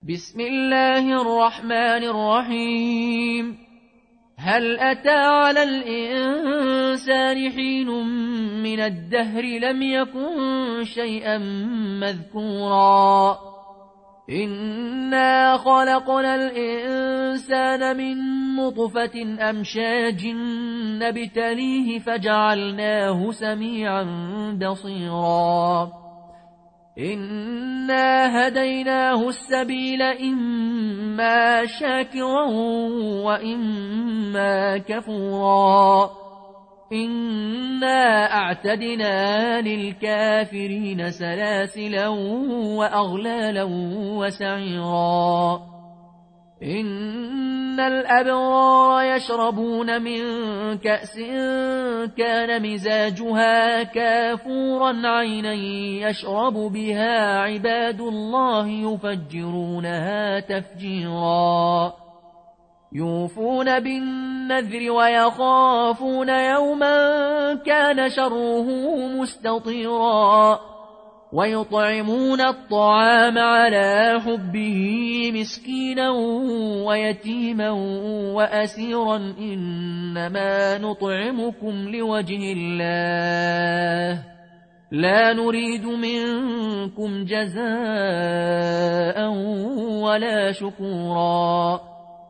بسم الله الرحمن الرحيم. هل أتى على الإنسان حين من الدهر لم يكن شيئا مذكورا إنا خلقنا الإنسان من نطفة أمشاج نبتليه فجعلناه سميعا بصيرا إنا هديناه السبيل إما شاكرا وإما كفورا إنا أعتدنا للكافرين سلاسلا وأغلالا وسعيرا إن الأبرار يشربون من كأس كان مزاجها كافورا عينا يشرب بها عباد الله يفجرونها تفجيرا يوفون بالنذر ويخافون يوما كان شره مستطيرا ويطعمون الطعام على حبه مسكينا ويتيما وأسيرا إنما نطعمكم لوجه الله لا نريد منكم جزاء ولا شكورا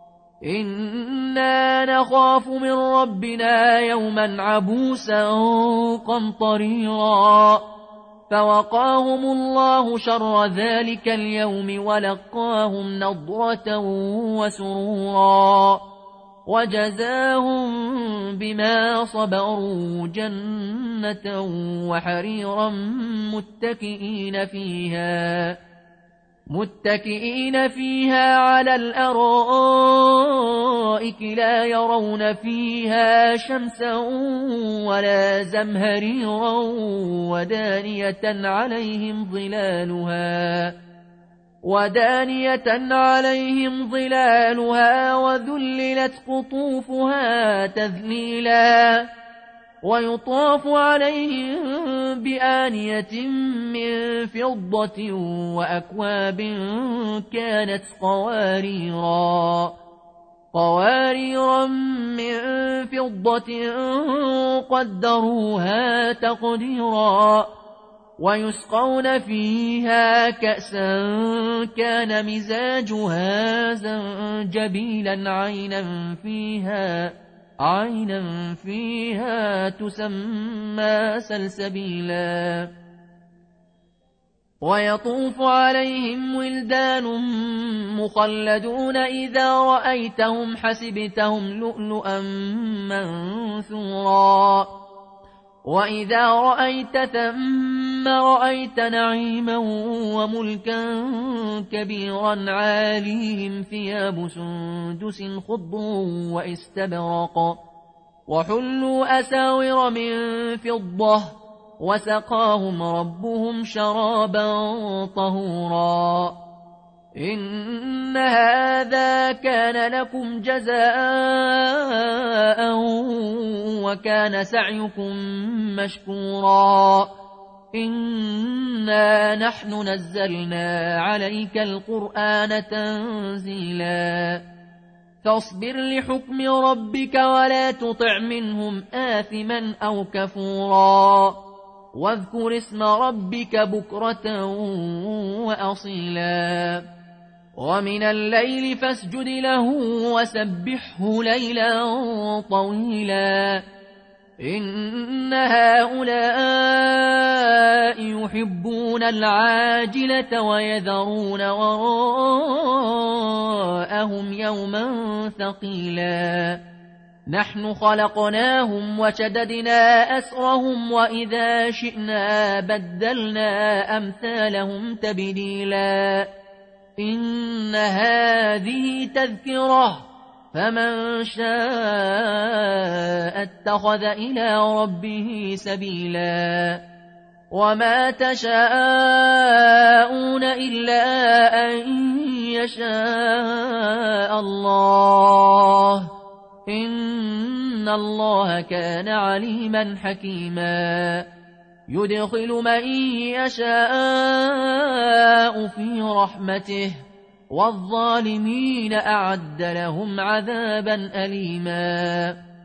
إنا نخاف من ربنا يوما عبوسا قمطريرا فوقاهم الله شر ذلك اليوم ولقاهم نضرة وسرورا وجزاهم بما صبروا جنة وحريرا متكئين فيها على الأرائك لا يرون فيها شمسا ولا زمهريرا ودانية عليهم ظلالها وذللت قطوفها تذليلا ويطاف عليهم بآنية من فضة وأكواب كانت قواريرا من فضة قدروها تقديرا ويسقون فيها كأسا كان مزاجها زنجبيلا عينا فيها تسمى سلسبيلا ويطوف عليهم ولدان مخلدون إذا رأيتهم حسبتهم لؤلؤا منثورا وإذا رأيت ثم رأيت نعيما وملكا كبيرا عاليهم ثياب سندس خضر واستبرق وحلوا أساور من فضة وسقاهم ربهم شرابا طهورا إن هذا كان لكم جزاء وكان سعيكم مشكورا إنا نحن نزلنا عليك القرآن تنزيلا فاصبر لحكم ربك ولا تطع منهم آثما أو كفورا واذكر اسم ربك بكرة وأصيلا ومن الليل فاسجد له وسبحه ليلا طويلا إن هؤلاء يحبون العاجلة ويذرون وراءهم يوما ثقيلا نحن خلقناهم وشددنا أسرهم وإذا شئنا بدلنا أمثالهم تبديلا إن هذه تذكرة فمن شاء اتخذ إلى ربه سبيلا وما تشاءون إلا أن يشاء الله إن الله كان عليما حكيما يدخل من يشاء في رحمته والظالمين أعد لهم عذابا أليما